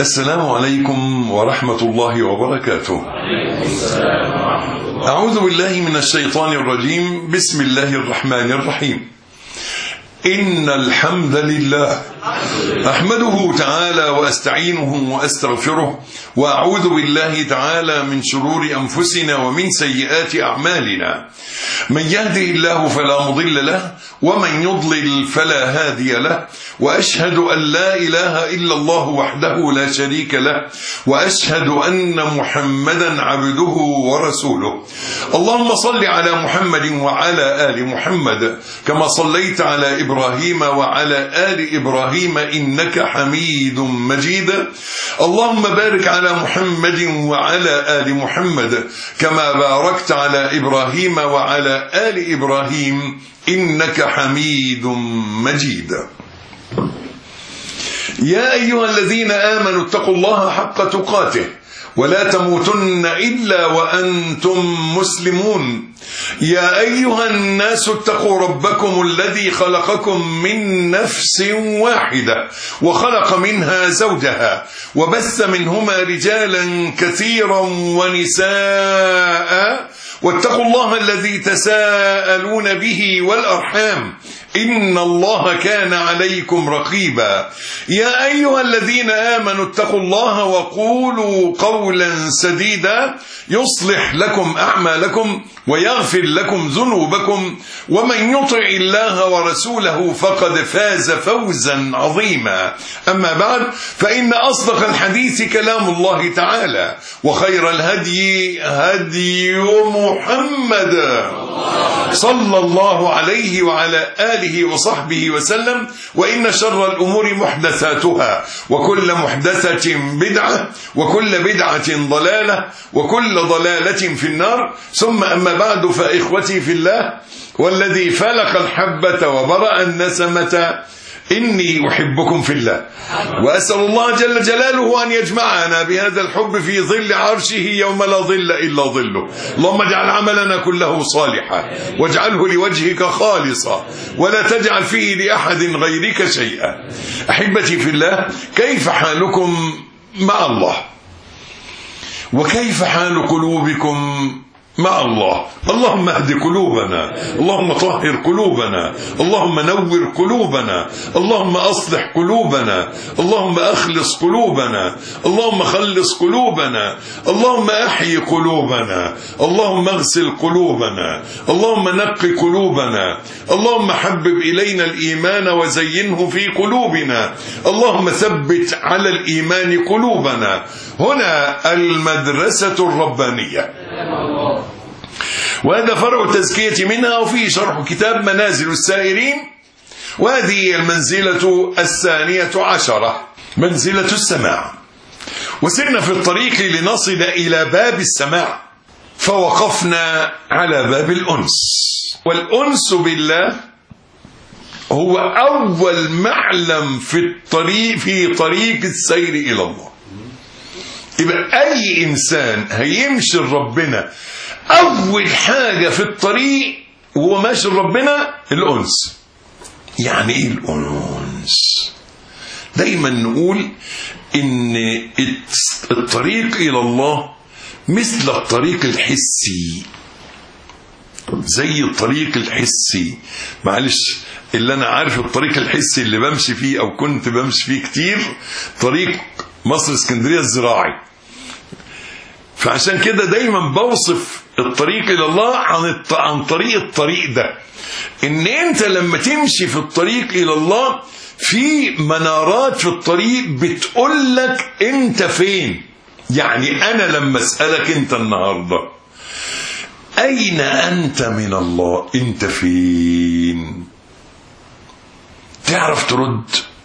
السلام عليكم ورحمة الله وبركاته. أعوذ بالله من الشيطان الرجيم. بسم الله الرحمن الرحيم. إن الحمد لله أحمده تعالى وأستعينه وأستغفره، وأعوذ بالله تعالى من شرور أنفسنا ومن سيئات أعمالنا. من يهده الله فلا مضل له، ومن يضلل فلا هادي له، وأشهد أن لا إله إلا الله وحده لا شريك له، وأشهد أن محمدا عبده ورسوله. اللهم صل على محمد وعلى آل محمد كما صليت على إبراهيم وعلى آل إبراهيم إنك حميد مجيد. اللهم بارك على محمد وعلى آل محمد كما باركت على إبراهيم وعلى آل إبراهيم إنك حميد مجيد. يا أيها الذين آمنوا اتقوا الله حق تقاته ولا تموتن إلا وأنتم مسلمون. يا أيها الناس اتقوا ربكم الذي خلقكم من نفس واحدة وخلق منها زوجها وبث منهما رجالا كثيرا ونساء، واتقوا الله الذي تساءلون به والأرحام إن الله كان عليكم رقيبا. يا أيها الذين آمنوا اتقوا الله وقولوا قولا سديدا يصلح لكم أعمالكم ويغفر لكم ذنوبكم، ومن يطع الله ورسوله فقد فاز فوزا عظيما. أما بعد، فإن أصدق الحديث كلام الله تعالى، وخير الهدي هدي محمد صلى الله عليه وعلى آله وصحبه وسلم، وإن شر الأمور محدثاتها، وكل محدثة بدعة، وكل بدعة ضلالة، وكل ضلالة في النار. ثم أما بعد، فإخوتي في الله والذي فلق الحبة وبرأ النسمة، إني أحبكم في الله، وأسأل الله جل جلاله أن يجمعنا بهذا الحب في ظل عرشه يوم لا ظل إلا ظله. اللهم اجعل عملنا كله صالحا، واجعله لوجهك خالصا، ولا تجعل فيه لأحد غيرك شيئا. أحبتي في الله، كيف حالكم مع الله؟ وكيف حال قلوبكم مع الله؟ اللهم اهد قلوبنا، اللهم طهر قلوبنا، اللهم نور قلوبنا، اللهم أصلح قلوبنا، اللهم أخلص قلوبنا، اللهم خلص قلوبنا، اللهم أحيي قلوبنا، اللهم اغسل قلوبنا، اللهم نقي قلوبنا، اللهم حبب إلينا الإيمان وزينه في قلوبنا، اللهم ثبت على الإيمان قلوبنا. هنا المدرسة الربانية، وهذا فرع التزكية منها، وفيه شرح كتاب منازل السائرين، وهذه المنزلة 12، منزلة السماع. وسرنا في الطريق لنصل إلى باب السماع، فوقفنا على باب الأنس. والأنس بالله هو أول معلم في طريق السير إلى الله. يبقى أي إنسان هيمشي لربنا، أول حاجة في الطريق وهو ماشي لربنا الأنس. يعني إيه الأنس؟ دايما نقول إن الطريق إلى الله مثل الطريق الحسي، زي الطريق الحسي. معلش، اللي أنا عارف الطريق الحسي اللي بمشي فيه أو كنت بمشي فيه كتير، طريق مصر اسكندرية الزراعي. فعشان كده دايما بوصف الطريق إلى الله عن طريق الطريق ده، إن أنت لما تمشي في الطريق إلى الله في منارات في الطريق بتقول لك أنت فين. يعني أنا لما أسألك أنت النهاردة أين أنت من الله، أنت فين؟ تعرف ترد،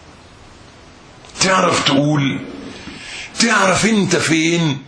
تعرف تقول، تعرف أنت فين؟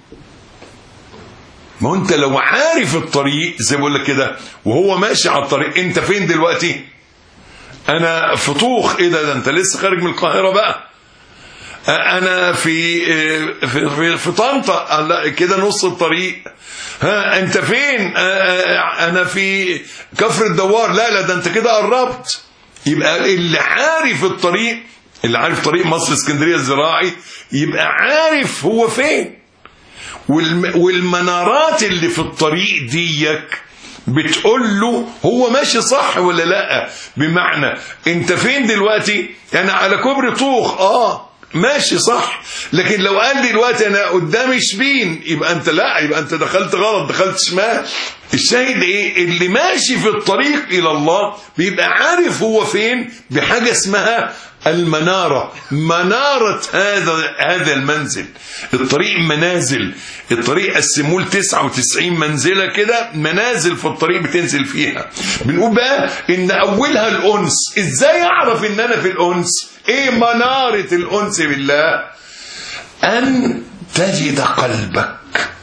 ما انت لو عارف الطريق زي ما بقول لك كده وهو ماشي على الطريق، انت فين دلوقتي؟ انا في طوخ. ايه ده انت لسه خارج من القاهره بقى؟ انا في طنطا كده نص الطريق. ها انت فين؟ انا في كفر الدوار. لا ده انت كده قربت. يبقى اللي عارف الطريق اللي عارف طريق مصر اسكندرية الزراعي يبقى عارف هو فين. والمنارات اللي في الطريق ديك بتقول له هو ماشي صح ولا لا. بمعنى انت فين دلوقتي؟ انا على كوبري طوخ، ماشي صح. لكن لو قال لي دلوقتي انا قدامي شبين، يبقى انت لا، يبقى انت دخلت غلط، دخلت شمال. الشاهد ايه؟ اللي ماشي في الطريق الى الله بيبقى عارف هو فين بحاجة اسمها المنارة، منارة هذا المنزل. الطريق منازل، الطريق قسموه ل 99 منزلة كده، منازل في الطريق بتنزل فيها. بنقول بقى ان اولها الانس. ازاي اعرف ان انا في الانس؟ ايه منارة الانس بالله؟ ان تجد قلبك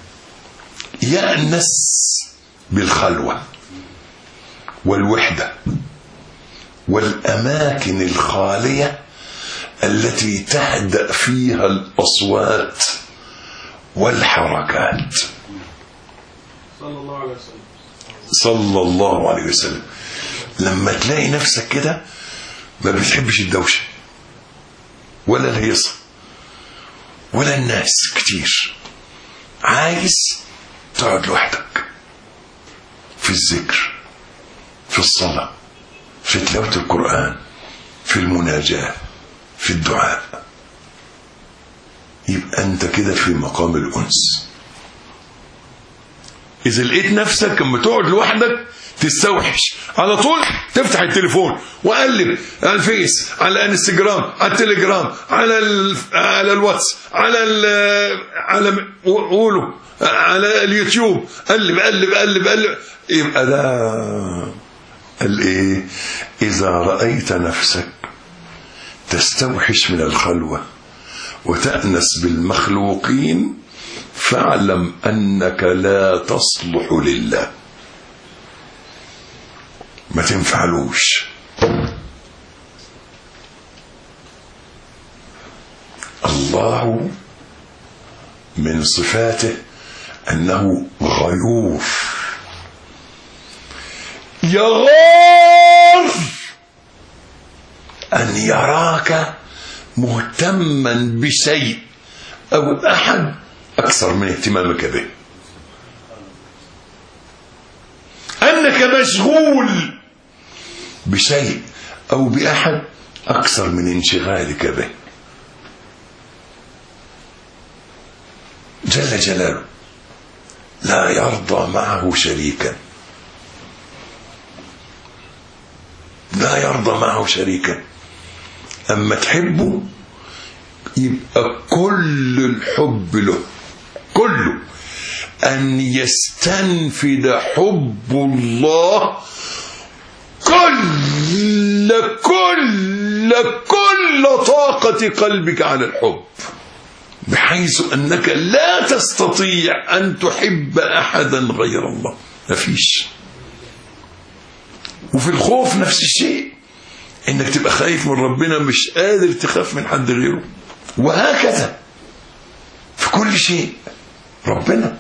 يأنس بالخلوة والوحدة والأماكن الخالية التي تهدأ فيها الأصوات والحركات. صلى الله عليه وسلم. لما تلاقي نفسك كده ما بتحبش الدوشة ولا الهيصة ولا الناس كتير، عايز تقعد لوحدك في الذكر، في الصلاة، في تلاوة القرآن، في المناجاة، في الدعاء، يبقى انت كده في مقام الأنس. إذا لقيت نفسك لما تقعد لوحدك تستوحش على طول، تفتح التليفون وقلب على الفيس، على الانستجرام، على التليجرام، على الواتس، على اليوتيوب، قلب قلب قلب قلب. يبقى ده الايه؟ إذا رأيت نفسك تستوحش من الخلوة وتأنس بالمخلوقين فاعلم أنك لا تصلح لله، ما تنفعلوش. الله من صفاته أنه غيور، يغار أن يراك مهتما بشيء أو أحد أكثر من اهتمامك به، أنك مشغول بشيء أو بأحد أكثر من انشغالك به. جل جلاله لا يرضى معه شريكا، لا يرضى معه شريكا. أما تحبه يبقى كل الحب له، كله أن يستنفد حب الله كل طاقة قلبك على الحب، بحيث أنك لا تستطيع أن تحب أحدا غير الله، مفيش. وفي الخوف نفس الشيء، انك تبقى خايف من ربنا مش قادر تخاف من حد غيره، وهكذا في كل شيء ربنا.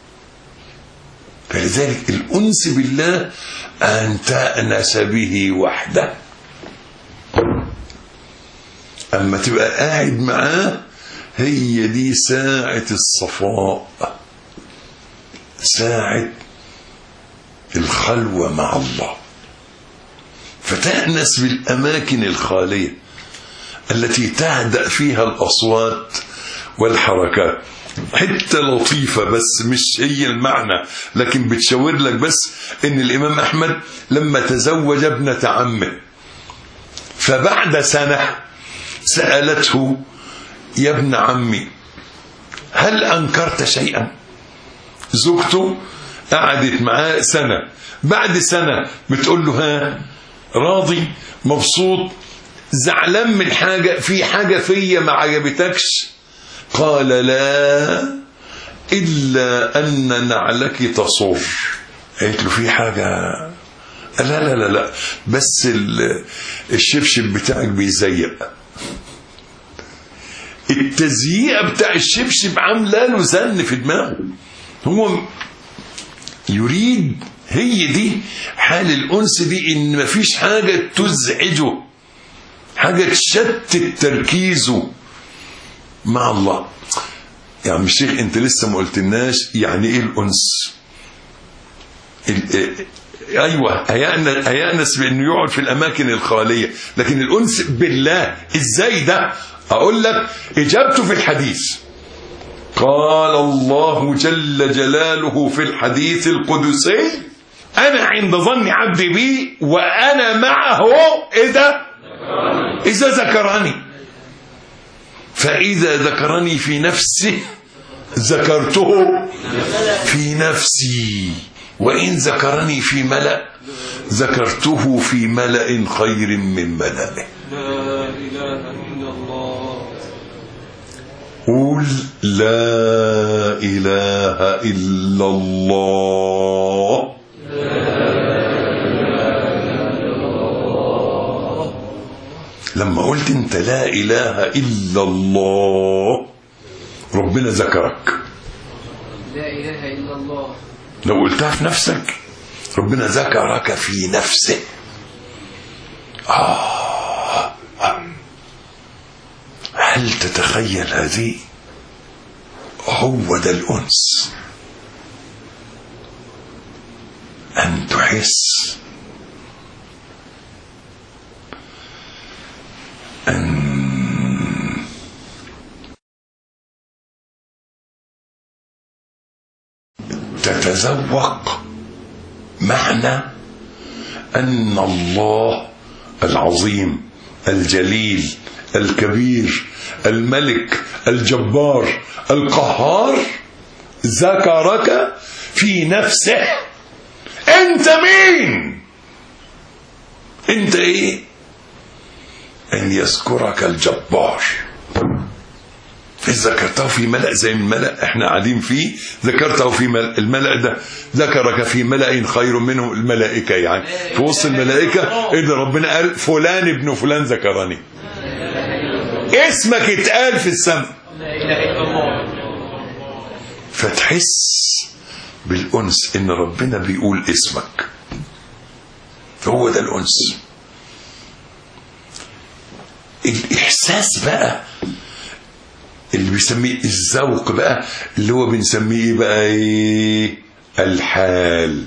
فلذلك الأنس بالله أن تأنس به وحده. أما تبقى قاعد معاه هي دي ساعة الصفاء، ساعة الخلوة مع الله. فتأنس بالأماكن الخالية التي تهدأ فيها الأصوات والحركات. حتة لطيفة بس مش هي المعنى، لكن بتشاور لك بس إن الإمام أحمد لما تزوج ابنة عمه فبعد سنة سألته: يا ابن عمي هل أنكرت شيئا؟ زوجته قعدت معاه سنة، بعد سنة بتقول له: ها راضي مبسوط زعلان من حاجة، في حاجة فيا ما عجبتكش؟ قال: لا إلا أن نعلك تصر. قالت له: في حاجة؟ لا لا لا لا، بس الشبشب بتاعك بيزيق. التزييق بتاع الشبشب عامله له زن في دماغه، هو يريد. هي دي حال الأنس دي، إن مفيش حاجة تزعجه، حاجة تشتت تركيزه مع الله. يا عم الشيخ انت لسه ما قلتلناش يعني ايه الانس. ايوه هيأنس بانه يقعد في الاماكن الخاليه، لكن الانس بالله ازاي ده؟ اقول لك اجابته في الحديث. قال الله جل جلاله في الحديث القدسي: انا عند ظن عبدي بي وانا معه اذا ذكرني. فاذا ذكرني في نفسه ذكرته في نفسي، وإن ذكرني في ملأ ذكرته في ملأ خير من ملأه. لا إله إلا الله. قول لا إله إلا الله. لما قلت انت لا إله إلا الله ربنا ذكرك. لا إله إلا الله. لو قلتها في نفسك ربنا ذكرك في نفسه. هل تتخيل هذه؟ هو ده الأنس، أن تحس أن تتذوق معنى أن الله العظيم الجليل الكبير الملك الجبار القهار ذكرك في نفسه. أنت مين؟ أنت إيه؟ أن يذكرك الجبار. ذكرته في ملأ زي الملأ احنا قاعدين فيه، ذكرته في الملأ ده ذكرك في ملأ خير منهم الملائكة. يعني في وسط الملائكة إذا ربنا قال فلان ابن فلان ذكرني، اسمك اتقال في السماء، فتحس بالأنس إن ربنا بيقول اسمك. هو ده الأنس. الإحساس بقى اللي بيسميه الذوق بقى، اللي هو بنسميه ايه بقى؟ ايه الحال.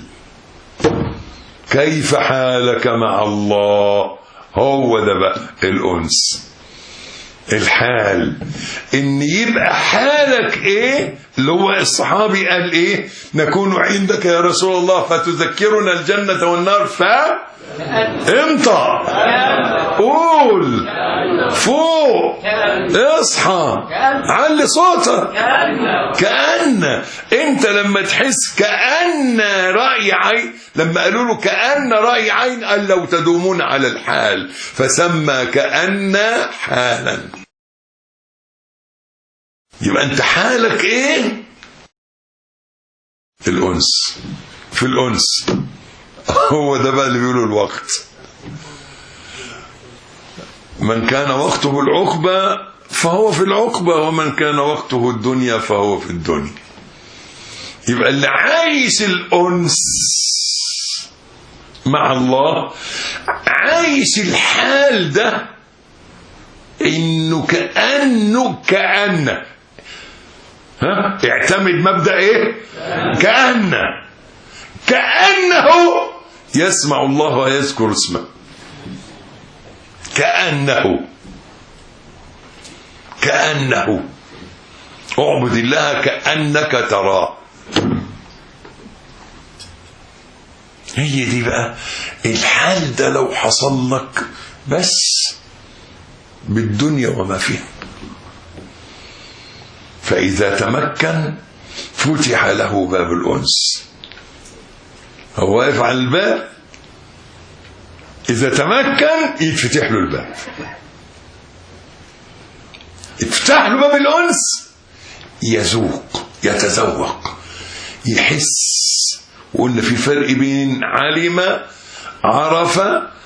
كيف حالك مع الله؟ هو ده بقى الأنس. الحال ان يبقى حالك ايه؟ اللي هو الصحابي قال ايه؟ نكون عندك يا رسول الله فتذكرنا الجنة والنار امتى؟ قول فوق، اصحى، علي صوتك. كأن انت لما تحس كأن رأي عين، لما قالوا له كأن رأي عين قال لو تدومون على الحال فسمى كأن حالا. يبقى انت حالك ايه؟ الأنس. في الأنس هو ده بقى اللي بيقولوا الوقت. من كان وقته العقبة فهو في العقبة، ومن كان وقته الدنيا فهو في الدنيا. يبقى اللي عايش الأنس مع الله عايش الحال ده، إنه كأنه اعتمد مبدأ ايه؟ كأنه يسمع الله ويذكر اسمه. كأنه اعبد الله كأنك تراه. هي دي بقى الحال ده. لو حصل لك بس بالدنيا وما فيها، فإذا تمكن فتح له باب الأنس. هو واقف على الباب، إذا تمكن يتفتح له الباب، يتفتح له باب الأنس، يذوق، يتذوق، يحس. وقلنا في فرق بين علم، عرف،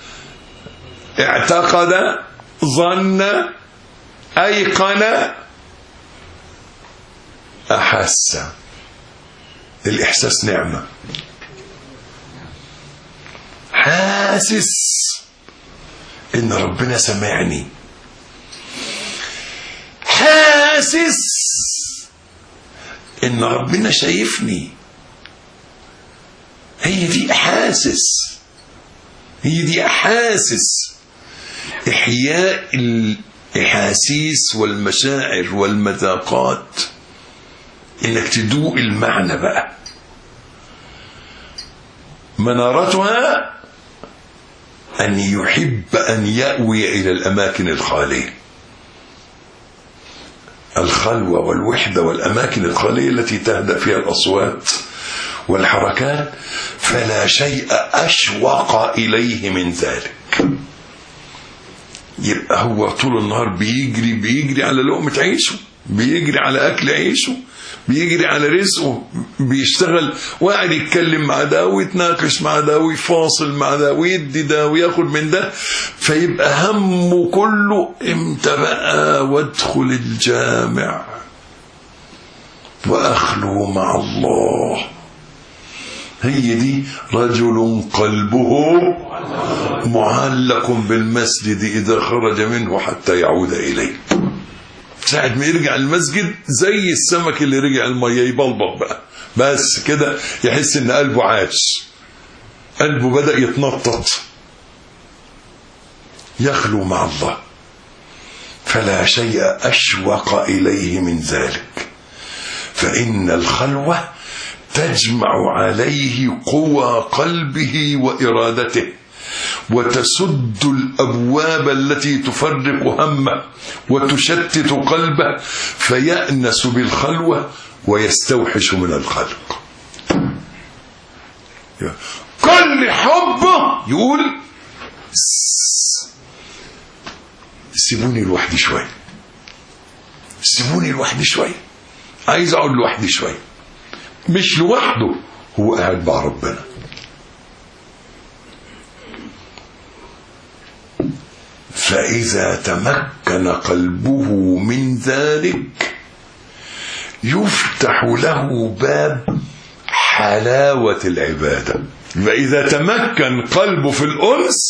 اعتقد، ظن، أيقن، أحس. الإحساس نعمة. حاسس ان ربنا سمعني، حاسس ان ربنا شايفني. هي دي احاسس، هي دي احاسس. احياء الاحاسيس والمشاعر والمذاقات، انك تدوق المعنى بقى. منارتها ان يحب ان يأوي الى الاماكن الخالية، الخلوة والوحدة والاماكن الخالية التي تهدأ فيها الاصوات والحركات، فلا شيء اشوق اليه من ذلك. يبقى هو طول النهار بيجري على لقمة عيشه، بيجري على اكل عيشه، بيجري على رزقه، بيشتغل وقاعد يتكلم مع ده ويتناقش مع ده ويفاصل مع ده ويدي ده وياخد من ده، فيبقى همه كله امتى بقى وادخل الجامع واخلو مع الله. هي دي رجل قلبه معلق بالمسجد إذا خرج منه حتى يعود إليه. ساعة ما يرجع المسجد زي السمك اللي رجع المية، يبلبط بقى بس كده، يحس ان قلبه عاش، قلبه بدأ يتنطط. يخلو مع الله، فلا شيء أشوق إليه من ذلك، فإن الخلوة تجمع عليه قوى قلبه وإرادته، وتسد الأبواب التي تفرق همه وتشتت قلبه، فيأنس بالخلوة ويستوحش من الخلق. كل حبه يقول سيبوني لوحدي شوي، سيبوني لوحدي شوي، عايز اقعد لوحدي شوي. مش لوحده، هو قاعد مع ربنا. فإذا تمكن قلبه من ذلك يفتح له باب حلاوة العبادة. فإذا تمكن قلبه في الأنس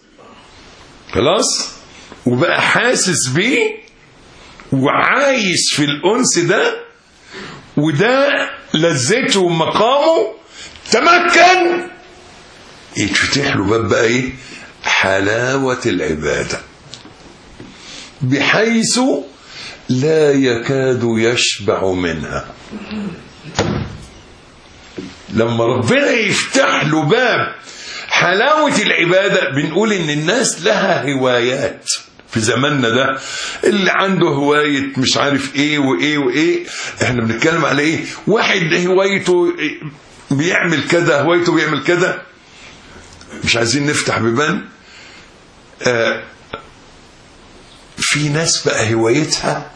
خلاص، وبقى حاسس بيه وعايش في الأنس ده، وده لذته ومقامه، تمكن يتفتح له باب بقى ايه؟ حلاوة العبادة، بحيث لا يكاد يشبع منها. لما ربنا يفتح له باب حلاوة العبادة، بنقول ان الناس لها هوايات في زماننا ده. اللي عنده هواية مش عارف ايه وايه وايه، احنا بنتكلم على ايه؟ واحد هوايته بيعمل كذا، هوايته بيعمل كذا، مش عايزين نفتح بيبان. في ناس بقى هوايتها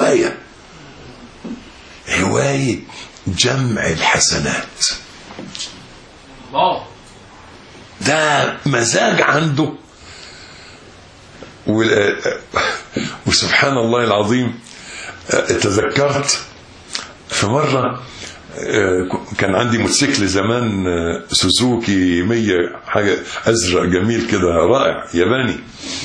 هواية جمع الحسنات. ده مزاج عنده. وسبحان الله العظيم، تذكرت في مرة كان عندي موتوسيكل زمان سوزوكي 100 حاجة أزرق جميل كده رائع ياباني،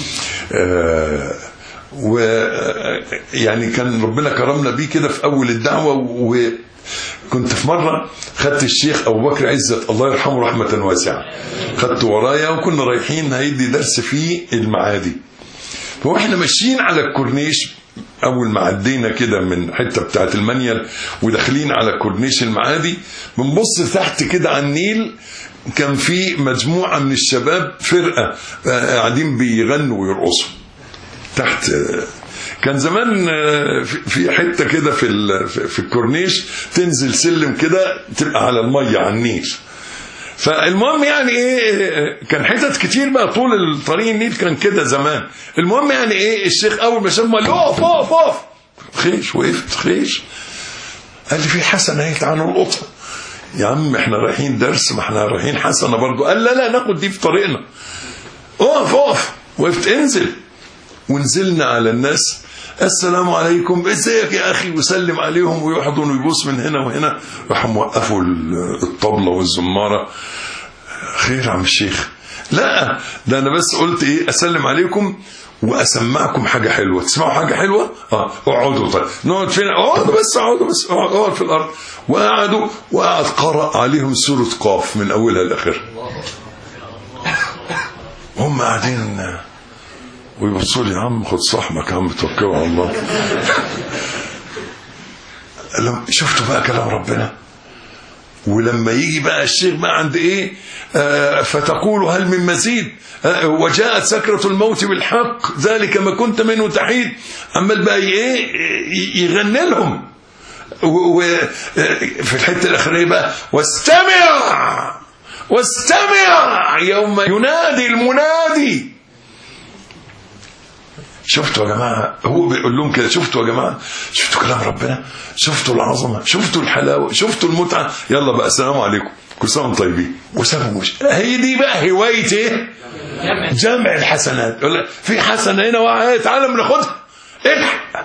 ويعني كان ربنا كرمنا بيه كده في أول الدعوة. وكنت في مرة خدت الشيخ أبو بكر عزت الله يرحمه رحمة واسعة، خدته ورايا وكنا رايحين هيدي درس في المعادي. فاحنا ماشيين على الكورنيش، اول ما عدينا كده من حته بتاعه المنيل وداخلين على كورنيش المعادي، بنبص تحت كده على النيل، كان في مجموعه من الشباب فرقه قاعدين بيغنوا ويرقصوا تحت. كان زمان في حته كده في الكورنيش تنزل سلم كده تبقى على الميه على النيل. فالمهم يعني ايه، كان حتت كتير بقى طول الطريق النيل كان كده زمان. المهم يعني ايه، الشيخ اول ما شافه قال لي اقف خيش. وقفت خيش، قال لي في حسنه اهي تعالوا نلقطها. يا عم احنا رايحين درس، ما احنا رايحين حسنه برضو. قال لا ناخد دي في طريقنا. اقف. وقفت انزل. ونزلنا على الناس، السلام عليكم، ازيك يا اخي، وسلم عليهم ويحضن ويبوس من هنا وهنا. راحوا موقفوا الطبلة والزمارة. خير عم الشيخ؟ لا ده انا بس قلت ايه اسلم عليكم واسمعكم حاجه حلوه. تسمعوا حاجه حلوه؟ اقعدوا. طيب نقعد فين؟ اقعدوا بس اقعد في الارض. وقعدوا وقعد قرأ عليهم سوره قاف من اولها لاخرها. هم قاعدين ويبصوا لي: يا عم خد صحمك يا عم، توكلوا على الله. شفتوا بقى كلام ربنا؟ ولما يجي بقى الشيخ بقى عند ايه فتقول هل من مزيد وجاءت سكرة الموت بالحق ذلك ما كنت منه تحيد، عمال بقى ايه يغني لهم. وفي الحته الاخريه بقى واستمع يوم ينادي المنادي. شفتوا يا جماعه؟ هو بيقول لهم كده: شفتوا يا جماعه؟ شفتوا كلام ربنا؟ شفتوا العظمه؟ شفتوا الحلاوه؟ شفتوا المتعه؟ يلا بقى السلام عليكم، كل سنه وانتم طيبين. وسابوا مش هي دي بقى هوايه ايه؟ جمع الحسنات. في حسنه هنا وقعت، تعالى بناخدها، الحق.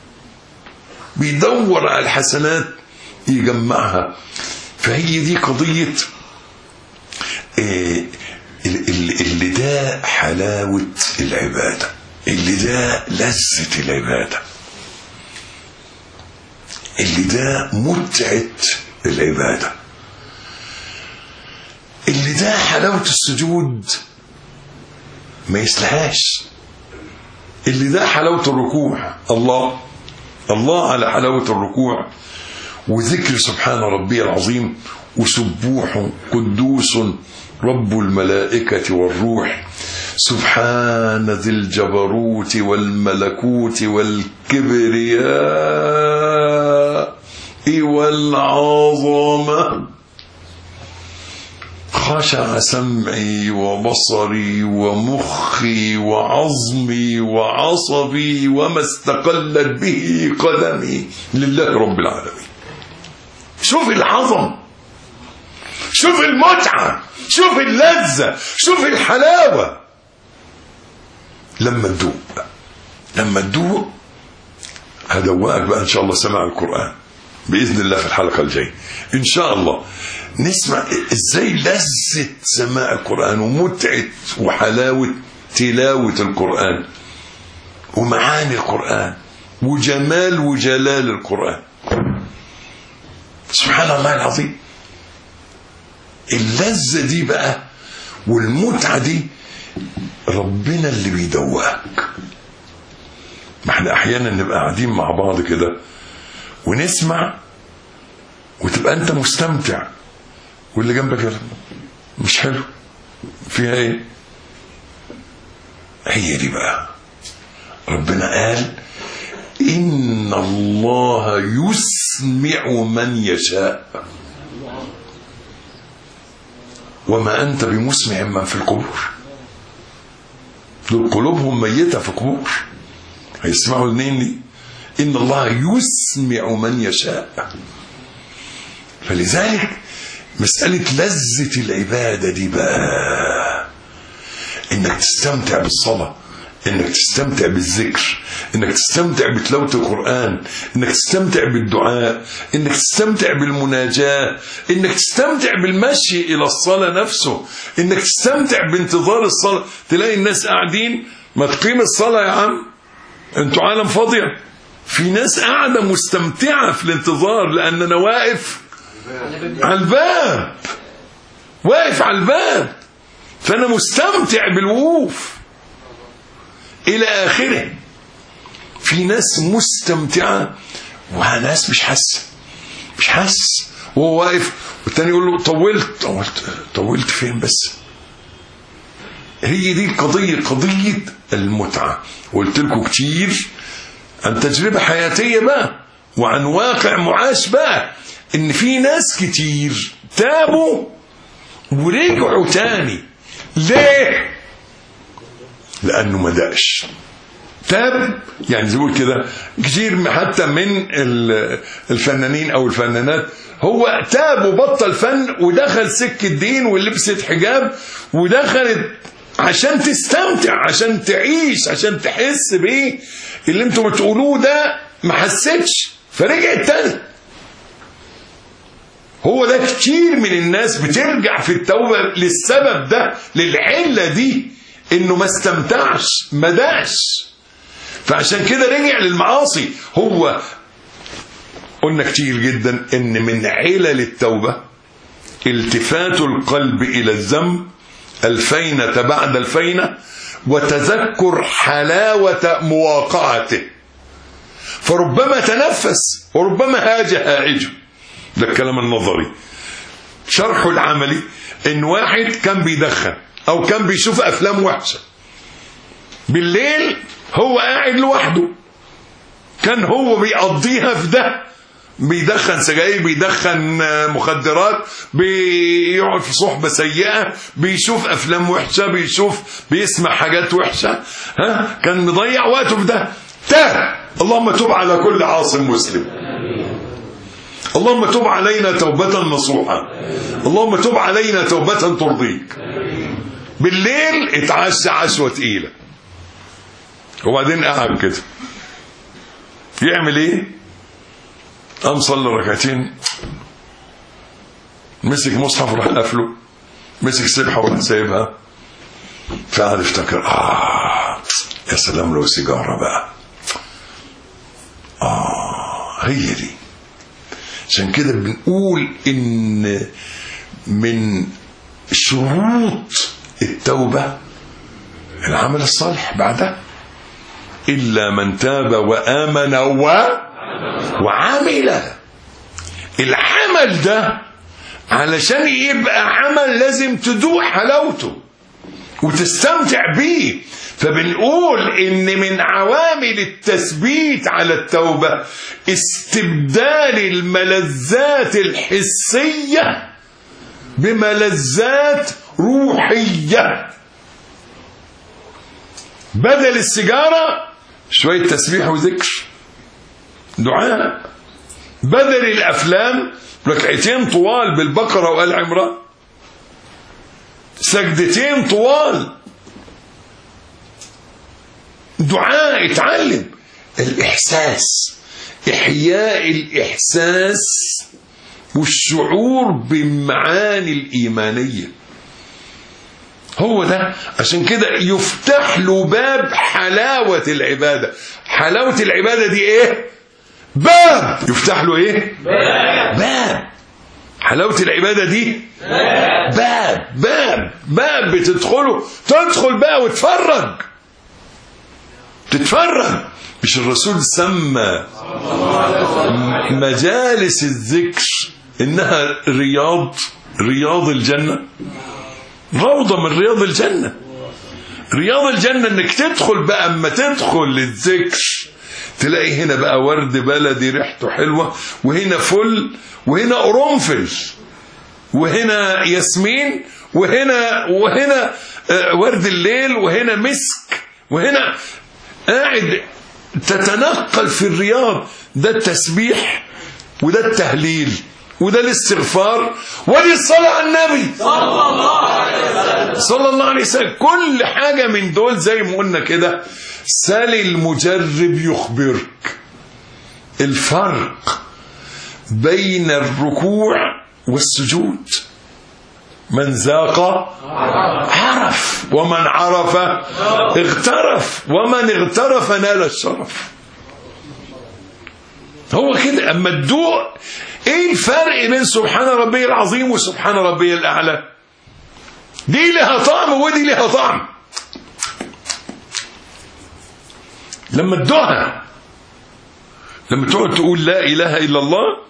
بيدور على الحسنات يجمعها. فهي دي قضيه اللي ده حلاوه العباده، اللي ده لذة العبادة، اللي ده متعة العبادة، اللي ده حلاوة السجود ما يسلهاش، اللي ده حلاوة الركوع. الله على حلاوة الركوع وذكر سبحان ربي العظيم وسبوح قدوس رب الملائكة والروح سبحان ذي الجبروت والملكوت والكبرياء والعظمة. خشع سمعي وبصري ومخي وعظمي وعصبي وما استقلت به قدمي لله رب العالمين. شوف العظم، شوف المتعة، شوف اللذة، شوف الحلاوة. لما تدوق هدوقك بقى ان شاء الله سماع القرآن بإذن الله في الحلقة الجاية ان شاء الله. نسمع ازاي لذة سماع القرآن ومتعة وحلاوة تلاوة القرآن ومعاني القرآن وجمال وجلال القرآن. سبحان الله العظيم. اللذة دي بقى والمتعة دي ربنا اللي بيدوقك. ما احنا احيانا نبقى قاعدين مع بعض كده ونسمع وتبقى انت مستمتع واللي جنبك مش حلو، فيها ايه؟ هي دي بقى ربنا قال: إن الله يسمع من يشاء وما أنت بمسمع من في القبور. دول قلوبهم ميتة في القبور، هيسمعوا منين دي؟ إن الله يسمع من يشاء. فلذلك مسألة لذة العبادة دي بقى إنك تستمتع بالصلاة، إنك تستمتع بالذكر، إنك تستمتع بتلاوة القرآن، إنك تستمتع بالدعاء، إنك تستمتع بالمناجاة، إنك تستمتع بالمشي إلى الصلاة نفسه، إنك تستمتع بانتظار الصلاة. تلاقي الناس قاعدين: ما تقيم الصلاة يا عم، أنتوا عالم فاضية. في ناس قاعدة مستمتعة في الانتظار لأننا واقف على الباب، واقف على الباب، فأنا مستمتع بالوقوف إلى آخره. في ناس مستمتعة وناس مش حاسس وهو واقف، والتاني يقول له طولت فين بس. هي دي قضية المتعة. وقلت لكم كتير عن تجربة حياتية بقى وعن واقع معاش بقى، إن في ناس كتير تابوا ورجعوا تاني. ليه؟ لأنه ما دقش. تاب يعني زي كده كتير حتى من الفنانين أو الفنانات، هو تاب وبطل فن ودخل سكة دين ولبست حجاب ودخلت عشان تستمتع، عشان تعيش، عشان تحس بيه اللي انتم بتقولوه ده. ما حسيتش فرجعت تاني. هو ده كتير من الناس بترجع في التوبة للسبب ده، للعلة دي، انه ما استمتعش، ما داش، فعشان كده رجع للمعاصي. هو قلنا كتير جدا ان من علل التوبة التفات القلب الى الذنب الفينة بعد الفينة، وتذكر حلاوة مواقعته، فربما تنفس وربما هاج هائجه. ده الكلام النظري. شرحه العملي ان واحد كان بيدخن او كان بيشوف افلام وحشة بالليل، هو قاعد لوحده، كان هو بيقضيها في ده، بيدخن سجاير، بيدخن مخدرات، بيقعد في صحبة سيئة، بيشوف أفلام وحشة، بيسمع حاجات وحشة، كان مضيع وقته في ده. اللهم تب على كل عاصم مسلم، اللهم تب علينا توبة نصوحة، اللهم تب علينا توبة ترضيك. بالليل اتعشى عشوة تقيلة، وبعدين قاعد كده يعمل ايه؟ قام صلى ركعتين، مسك مصحف وراح قافله، مسك سبحه وراح سايبها، فقعد يفتكر يا سلام لو سيجاره بقى، هي دي. عشان كده بنقول ان من شروط التوبه العمل الصالح بعدها، الا من تاب وامن وعمل. العمل ده علشان يبقى عمل لازم تدوق حلاوته وتستمتع بيه. فبنقول ان من عوامل التثبيت على التوبة استبدال الملذات الحسية بملذات روحية. بدل السيجارة شوية تسبيح وذكر دعاء، بدل الأفلام ركعتين طوال بالبقرة وآل عمران، سجدتين طوال دعاء. اتعلم الإحساس، إحياء الإحساس والشعور بالمعاني الإيمانية، هو ده. عشان كده يفتح له باب حلاوة العبادة. حلاوة العبادة دي ايه؟ باب. يفتح له ايه؟ باب. حلاوة العبادة دي باب بتدخله، تدخل بقى وتتفرج. مش الرسول سمى مجالس الذكر انها رياض الجنة، روضة من رياض الجنة. رياض الجنة انك تدخل بقى، اما تدخل للذكر تلاقي هنا بقى ورد بلدي ريحته حلوة، وهنا فل، وهنا قرنفل، وهنا ياسمين، وهنا ورد الليل، وهنا مسك، وهنا قاعد تتنقل في الرياض. ده التسبيح، وده التهليل، وده الاستغفار، ودي الصلاة على النبي صلى الله عليه وسلم. كل حاجة من دول زي ما قلنا كده، سال المجرب يخبرك الفرق بين الركوع والسجود. من ذاق عرف، ومن عرف اغترف، ومن اغترف نال الشرف. هو كده. اما تدوق ايه الفرق بين سبحان ربي العظيم وسبحان ربي الاعلى؟ دي لها طعم ودي لها طعم. لما تدوقها، لما تقعد تقول لا اله الا الله،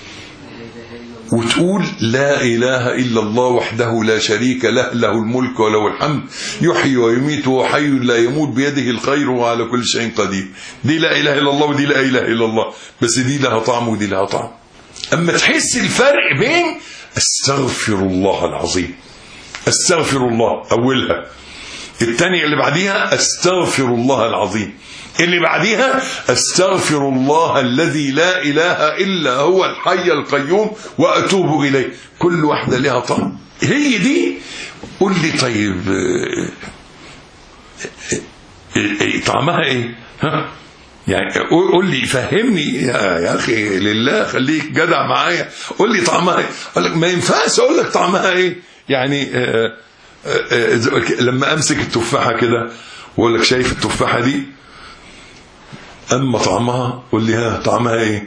وتقول لا إله إلا الله وحده لا شريك له، له الملك وله الحمد، يحيي ويميت وهو حي لا يموت، بيده الخير وعلى كل شيء قدير. دي لا إله إلا الله ودي لا إله إلا الله، بس دي لها طعم ودي لها طعم. أما تحس الفرق بين استغفر الله العظيم، استغفر الله أولها، الثانية اللي بعديها استغفر الله العظيم، اللي بعديها استغفر الله الذي لا إله إلا هو الحي القيوم وأتوب إليه. كل واحدة لها طعم. هي دي. قل لي طيب طعمها ايه؟ يعني قول لي فهمني يا اخي لله، خليك جدع معايا، قول لي طعمها ايه. اقول لك ما ينفعش اقول لك طعمها ايه. يعني لما امسك التفاحه كده واقول لك شايف التفاحه دي، اما طعمها قول لي ها طعمها ايه.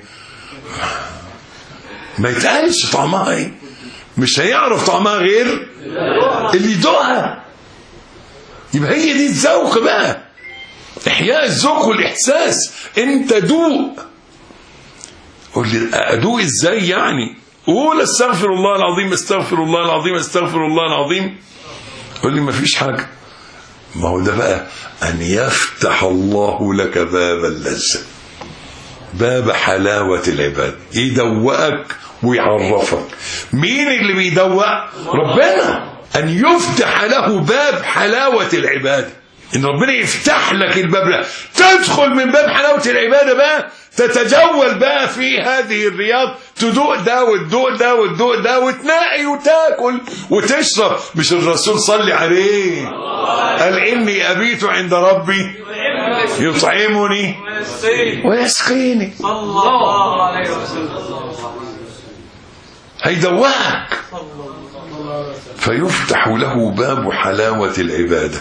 ما يتقالش طعمها ايه، مش هيعرف طعمها غير اللي يدوقها. يبقى هي دي الذوق بقى، احياء الذوق والاحساس. انت دوق. قول لي ادوق ازاي يعني؟ قول استغفر الله العظيم استغفر الله العظيم استغفر الله العظيم. قول لي ما فيش حاجه. ما هو ده بقى ان يفتح الله لك باب اللذه، باب حلاوه العباد، يدوقك ويعرفك. مين اللي بيدوق؟ ربنا. ان يفتح له باب حلاوه العباده، ان ربنا يفتح لك الباب ده، تدخل من باب حلاوه العباده بقى، تتجول بقى في هذه الرياض، تدوق ده وتدوق ده وتدوق ده، وتنقي وتاكل وتشرب. مش الرسول صلي عليه قال اني ابيت عند ربي يطعمني ويسقيني. الله عليه وسلم. هيدوقك. فيفتح له باب حلاوة العبادة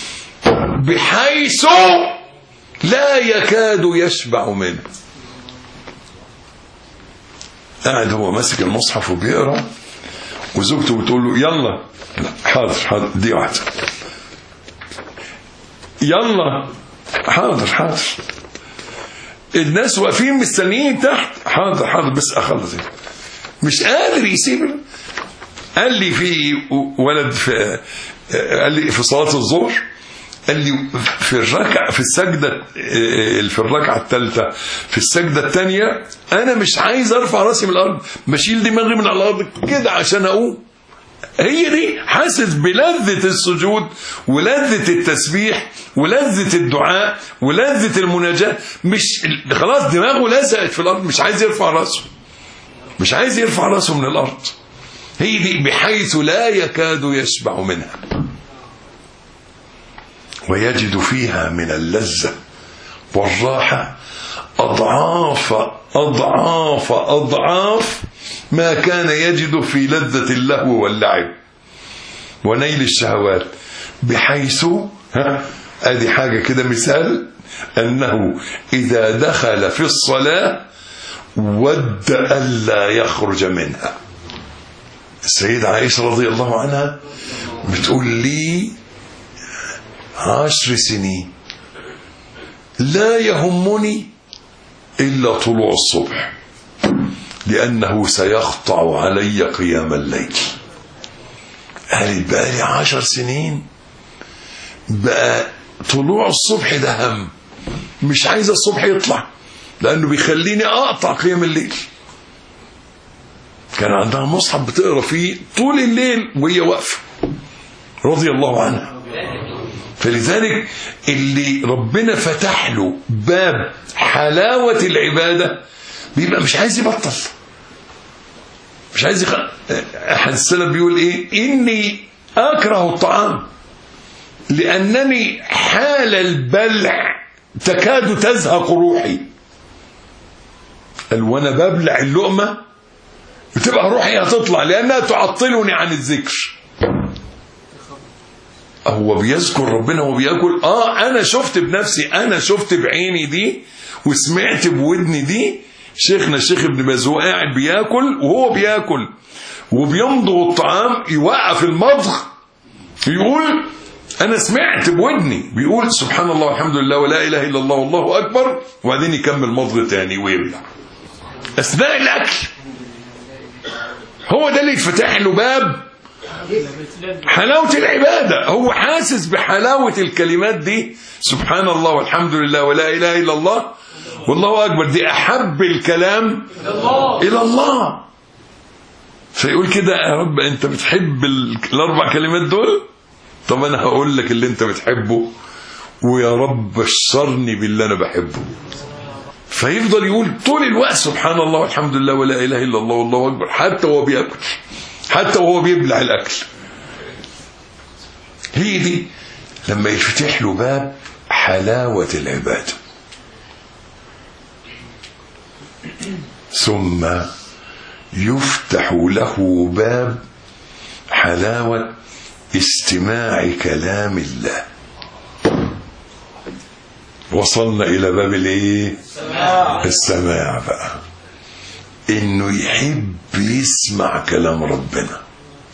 بحيث لا يكاد يشبع منه. قاعد هو ماسك المصحف وبيقرأ، وزوجته بتقول له يلا، حاضر دي واحدة، يلا حاضر. الناس واقفين مستنيين تحت، حاضر بس اخلص. مش قادر يسيب. قال لي في ولد قال لي في صلاة الظهر، قال لي في الركعة، في السجدة، في الركعة الثالثة في السجدة الثانية، أنا مش عايز أرفع راسي من الأرض، بشيل دماغي من الأرض كده عشان أقوم. هي دي حاسس بلذة السجود ولذة التسبيح ولذة الدعاء ولذة المناجاة. مش خلاص دماغه لزقت في الأرض، مش عايز يرفع راسه، مش عايز يرفع راسه من الأرض. هي دي بحيث لا يكاد يشبع منها، ويجد فيها من اللذة والراحة أضعاف أضعاف أضعاف ما كان يجد في لذة اللهو واللعب ونيل الشهوات. بحيث ادي حاجة كده مثال، أنه إذا دخل في الصلاة ود ألا يخرج منها. السيدة عائشة رضي الله عنها بتقول لي 10 سنين لا يهمني إلا طلوع الصبح، لأنه سيقطع علي قيام الليل. قالت بقى لي 10 سنين بقى طلوع الصبح ده هم، مش عايزة الصبح يطلع لأنه بيخليني أقطع قيام الليل. كان عندها مصحف بتقرأ فيه طول الليل وهي واقفة رضي الله عنها. فلذلك اللي ربنا فتح له باب حلاوة العبادة بيبقى مش عايز يبطل، مش عايز أحد السلف بيقول إيه؟ إني أكره الطعام لأنني حال البلع تكاد تزهق روحي. قال وأنا ببلع اللقمة بتبقى روحي هتطلع لأنها تعطلني عن الذكر. هو بيذكر ربنا وبيأكل. أنا شفت بنفسي، أنا شفت بعيني دي وسمعت بودني دي. شيخنا الشيخ ابن باز هو قاعد بيأكل، وهو بيأكل وبيمضغ الطعام يوقف المضغ يقول أنا سمعت بودني، بيقول سبحان الله والحمد لله ولا إله إلا الله والله أكبر، وبعدين يكمل مضغ تاني ويبلع أثناء الأكل. هو ده اللي يتفتح له باب حلاوة العبادة. هو حاسس بحلاوة الكلمات دي، سبحان الله والحمد لله ولا إله إلا الله والله أكبر، دي أحب الكلام إلى الله. فيقول كده يا رب أنت بتحب الأربع كلمات دول، طب أنا هقول لك اللي أنت بتحبه، ويا رب بشرني باللي أنا بحبه. فيفضل يقول طول الوقت سبحان الله والحمد لله ولا إله إلا الله والله أكبر، حتى وهو بيأكل، حتى وهو بيبلع الأكل. هي دي لما يفتح له باب حلاوة العبادة. ثم يفتح له باب حلاوة استماع كلام الله. وصلنا إلى باب الايه؟ السماع بقى، إنه يحب يسمع كلام ربنا.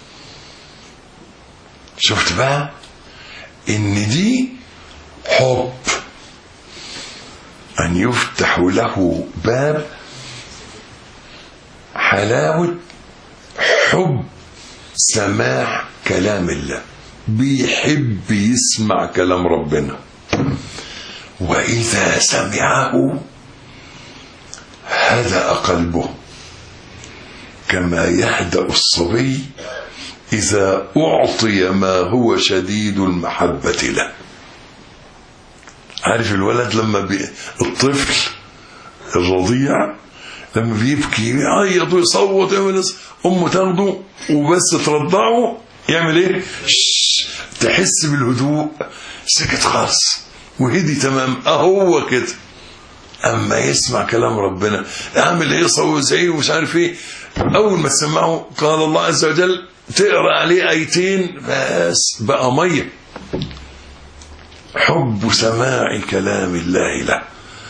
شفت بقى إن دي حب، أن يفتح له باب حلاوة حب سماع كلام الله، بيحب يسمع كلام ربنا. وإذا سمعه هدأ قلبه كما يهدأ الصبي إذا أعطي ما هو شديد المحبة له. عارف الولد لما الطفل الرضيع لما بيبكي يعيط ويصوت، أمه تاخده وبس ترضعه يعمل ايه؟ تحس بالهدوء، سكت خالص وهدي تمام. اهو كده اما يسمع كلام ربنا اعمل ايه؟ صوت زعيق ومش عارف ايه. اول ما تسمعه قال الله عز وجل تقرا عليه ايتين بس بقى ميه. حب سماع كلام الله له.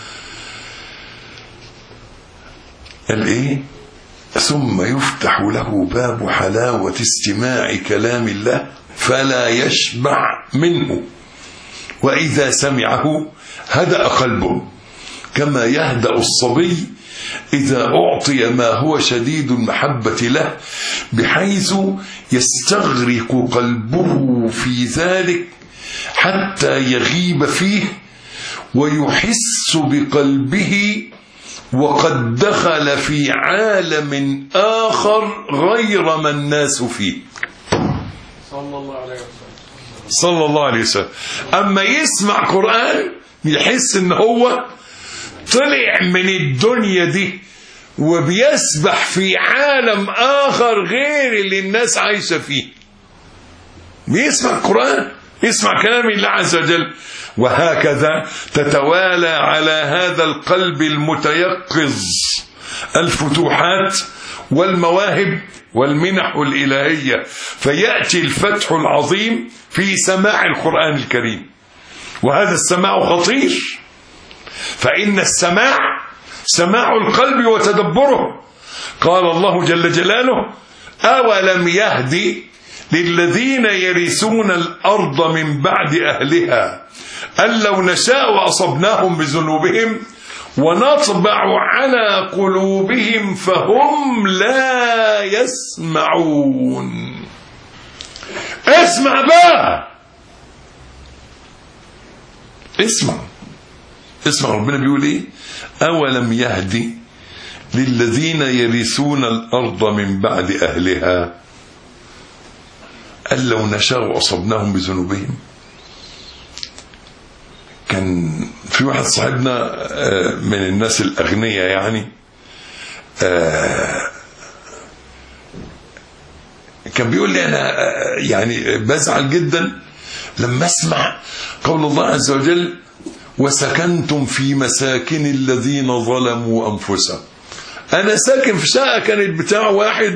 الايه؟ ثم يفتح له باب حلاوة استماع كلام الله فلا يشبع منه، وإذا سمعه هدأ قلبه كما يهدأ الصبي إذا أعطي ما هو شديد المحبة له، بحيث يستغرق قلبه في ذلك حتى يغيب فيه ويحس بقلبه وقد دخل في عالم آخر غير ما الناس فيه. صلى الله عليه وسلم. صلى الله عليه وسلم. أما يسمع قرآن يحس إن هو طلع من الدنيا دي وبيسبح في عالم آخر غير اللي الناس عايشة فيه. بيسمع قرآن، يسمع كلام الله عز وجل. وهكذا تتوالى على هذا القلب المتيقظ الفتوحات والمواهب والمنح الإلهية، فيأتي الفتح العظيم في سماع القرآن الكريم. وهذا السماع خطير، فإن السماع سماع القلب وتدبره. قال الله جل جلاله أولم يهدي للذين يرثون الأرض من بعد أهلها أن لو نشاء أصبناهم بذنوبهم ونطبع على قلوبهم فهم لا يسمعون. اسمع بقى، اسمع ربنا بيقول ايه؟ أولم يهدي للذين يرثون الأرض من بعد أهلها أن لو نشاء أصبناهم بذنوبهم. كان في واحد صاحبنا من الناس الأغنياء يعني كان بيقول لي أنا يعني بزعل جدا لما أسمع قول الله عز وجل وسكنتم في مساكن الذين ظلموا أنفسهم. أنا ساكن في شقة كانت بتاع واحد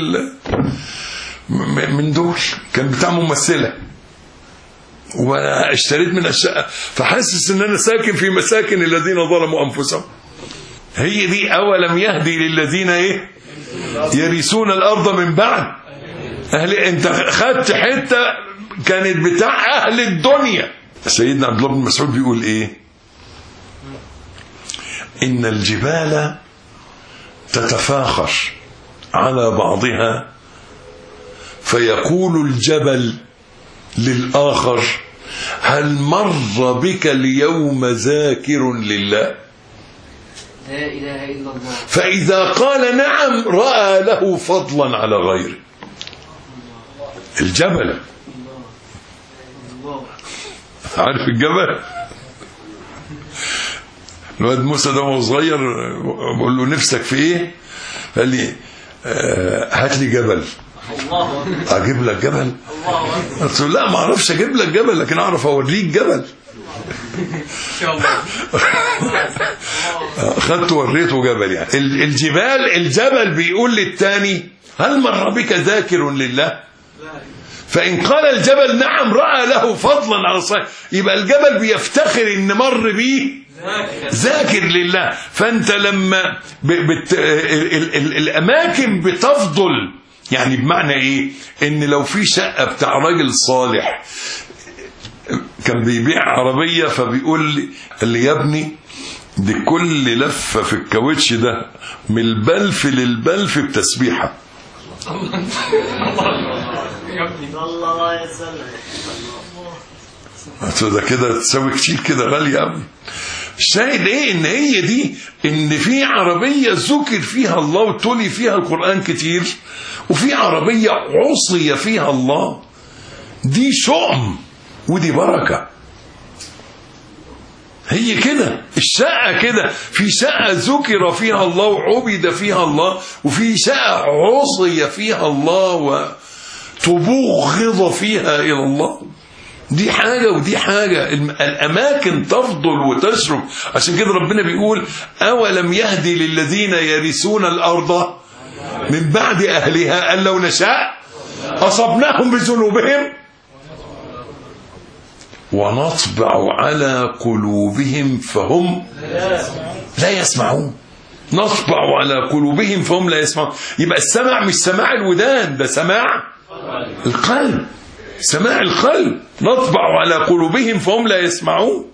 من دول، كان بتاع ممثلة، وانا اشتريت من الشقة فحاسس ان انا ساكن في مساكن الذين ظلموا انفسهم. هي دي أولم يهدي للذين ايه يرثون الارض من بعد اهل. انت خدت حتة كانت بتاع اهل الدنيا. سيدنا عبد الله بن مسعود بيقول ايه؟ ان الجبال تتفاخر على بعضها فيقول الجبل للآخر هل مر بك اليوم ذاكر لله؟ لا إله إلا الله. فإذا قال نعم رأى له فضلا على غيره. الجبل، عارف الجبل؟ الواد موسى ده وهو صغير بقول له نفسك في ايه؟ قال لي هات لي جبل. اجيب لك جبل؟ قلت له لا ما اعرفش اجيب لك جبل، لكن اعرف اوريك جبل. خدته وريته جبل. يعني الجبل بيقول للتاني هل مر بك ذاكر لله؟ فإن قال الجبل نعم رأى له فضلا على الصحيح، يبقى الجبل بيفتخر إن مر بيه ذاكر لله. فأنت لما الأماكن بتفضل، يعني بمعنى إيه؟ إن لو في شقة بتاع راجل صالح كان بيبيع عربية، فبيقول لي يا ابني دي كل لفة في الكاوتش ده من البلف للبلف بتسبيحة. الله يسلمك. ده كده تسوي كتير كده غالي يا ابني. الشاهد ايه؟ ان هي دي، ان في عربية ذكر فيها الله وتولي فيها القرآن كتير، وفي عربية عصي فيها الله، دي شؤم ودي بركة. هي كده الشقة كده، في شقة ذكر فيها الله وعبد فيها الله، وفي شقة عصي فيها الله وتبغض فيها إلى الله. دي حاجة ودي حاجة. الأماكن تفضل وتشرب. عشان كده ربنا بيقول أولم يهدي للذين يرثون الأرض من بعد أهلها أن لو نشاء أصبناهم بذنوبهم ونطبع على قلوبهم فهم لا يسمعون. نطبع على قلوبهم فهم لا يسمعون. يبقى السمع مش سماع الودان، ده سماع القلب، سماع القلب. نطبع على قلوبهم فهم لا يسمعون.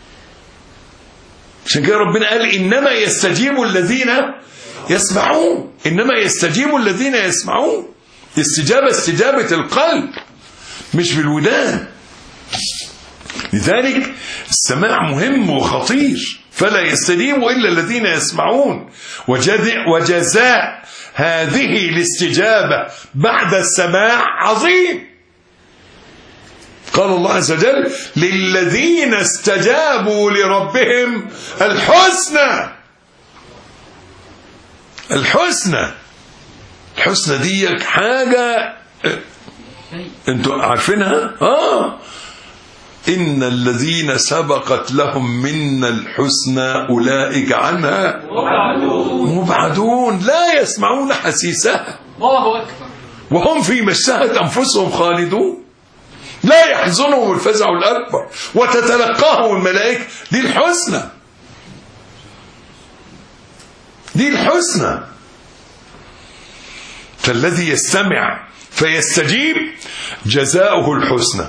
عشان كده ربنا قال إنما يستجيب الذين يسمعون، إنما يستجيب الذين يسمعون. استجابة القلب مش بالودان. لذلك السماع مهم وخطير. فلا يستجيب إلا الذين يسمعون. وجزاء هذه الاستجابة بعد السماع عظيم. قال الله عز وجل للذين استجابوا لربهم الحسنى. الحسنى دي حاجة انتوا عارفينها؟ إن الذين سبقت لهم منا الحسنى أولئك عنها مبعدون لا يسمعون حسيسها وهم فيما اشتهت أنفسهم خالدون لا يحزنهم الفزع الأكبر وتتلقاهم الملائكة. دي الحسنى. فالذي يستمع فيستجيب جزاؤه الحسنى.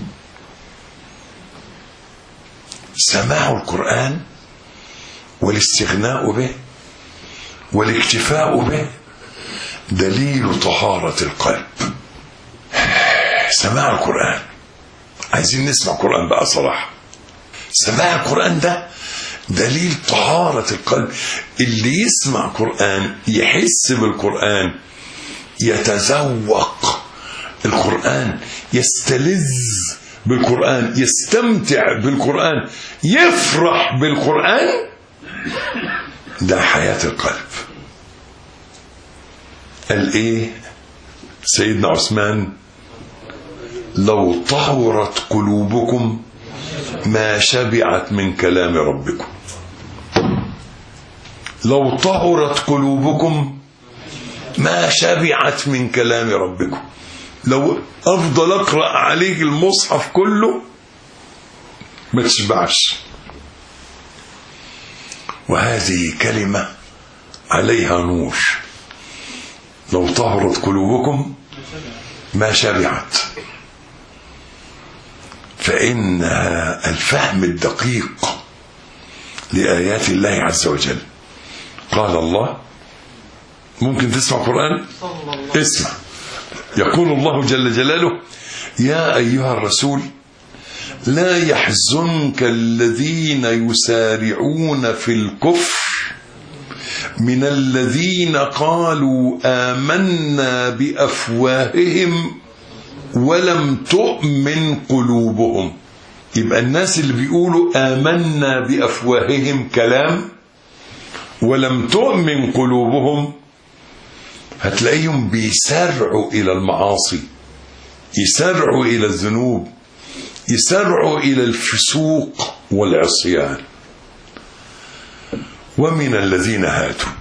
سماع القرآن والاستغناء به والاكتفاء به دليل طهارة القلب. سماع القرآن، عايزين نسمع القرآن بقى صراحة. سماع القرآن ده دليل طهارة القلب. اللي يسمع قرآن يحس بالقرآن، يتذوق القرآن، يستلذ بالقرآن، يستمتع بالقرآن، يفرح بالقرآن، ده حياة القلب. قال ايه سيدنا عثمان؟ لو طهرت قلوبكم ما شبعت من كلام ربكم. لو طهرت قلوبكم ما شبعت من كلام ربكم. لو أفضل أقرأ عليك المصحف كله ما تشبعش. وهذه كلمة عليها نور. لو طهرت قلوبكم ما شبعت. فإن الفهم الدقيق لآيات الله عز وجل. قال الله، ممكن تسمع قرآن؟ اسمع. يقول الله جل جلاله: يا أيها الرسول لا يحزنك الذين يسارعون في الكفر من الذين قالوا آمنا بأفواههم ولم تؤمن قلوبهم. يبقى الناس اللي بيقولوا آمنا بأفواههم كلام ولم تؤمن قلوبهم، هتلاقيهم بيسارعوا إلى المعاصي، يسارعوا إلى الذنوب، يسارعوا إلى الفسوق والعصيان. ومن الذين هادوا،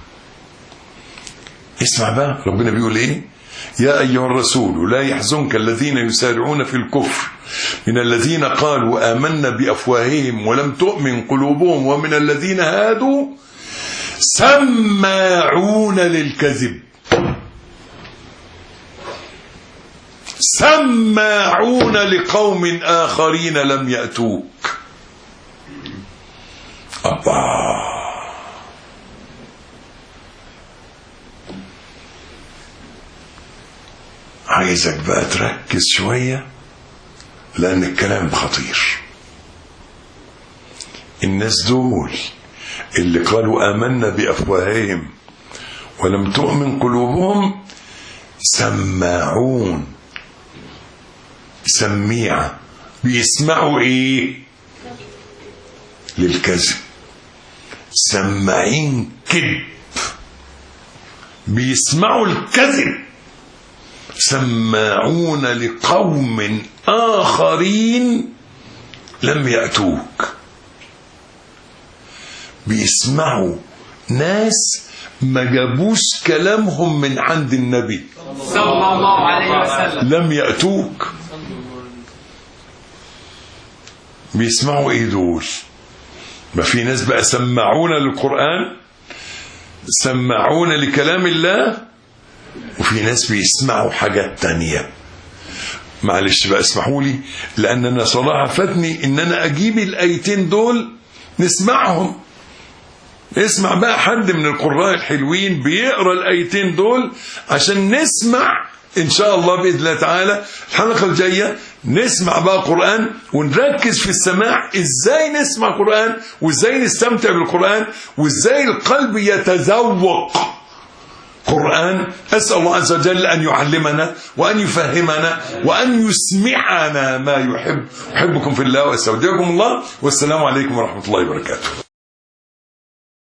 اسمع بقى ربنا بيقول ايه: يا أيها الرسول لا يحزنك الذين يسارعون في الكفر من الذين قالوا آمنا بأفواههم ولم تؤمن قلوبهم ومن الذين هادوا سماعون للكذب. سماعون لقوم آخرين لم يأتوك. الله. عايزك بقى تركز شوية لأن الكلام خطير. الناس دول اللي قالوا آمنا بأفواههم ولم تؤمن قلوبهم سماعون، سميعة، بيسمعوا ايه؟ للكذب. سماعين كذب، بيسمعوا الكذب. سماعون لقوم آخرين لم يأتوك، بيسمعوا ناس ما جابوش كلامهم من عند النبي صلى الله عليه وسلم، لم يأتوك. بيسمعوا ايه دول؟ ما في ناس بقى سمعون للقرآن، سمعون لكلام الله، وفي ناس بيسمعوا حاجات تانية. معلش بقى اسمحوا لي، لأن أنا صراحة فاتني إن أنا أجيب الآيتين دول نسمعهم. اسمع بقى حد من القراء الحلوين بيقرأ الآيتين دول عشان نسمع إن شاء الله بإذن الله تعالى الحلقة الجاية. نسمع بقى قرآن ونركز في السماع، إزاي نسمع قرآن وإزاي نستمتع بالقرآن وإزاي القلب يتذوق قرآن. أسأل الله عز وجل أن يعلمنا وأن يفهمنا وأن يسمعنا ما يحب. أحبكم في الله وأستودعكم الله، والسلام عليكم ورحمة الله وبركاته.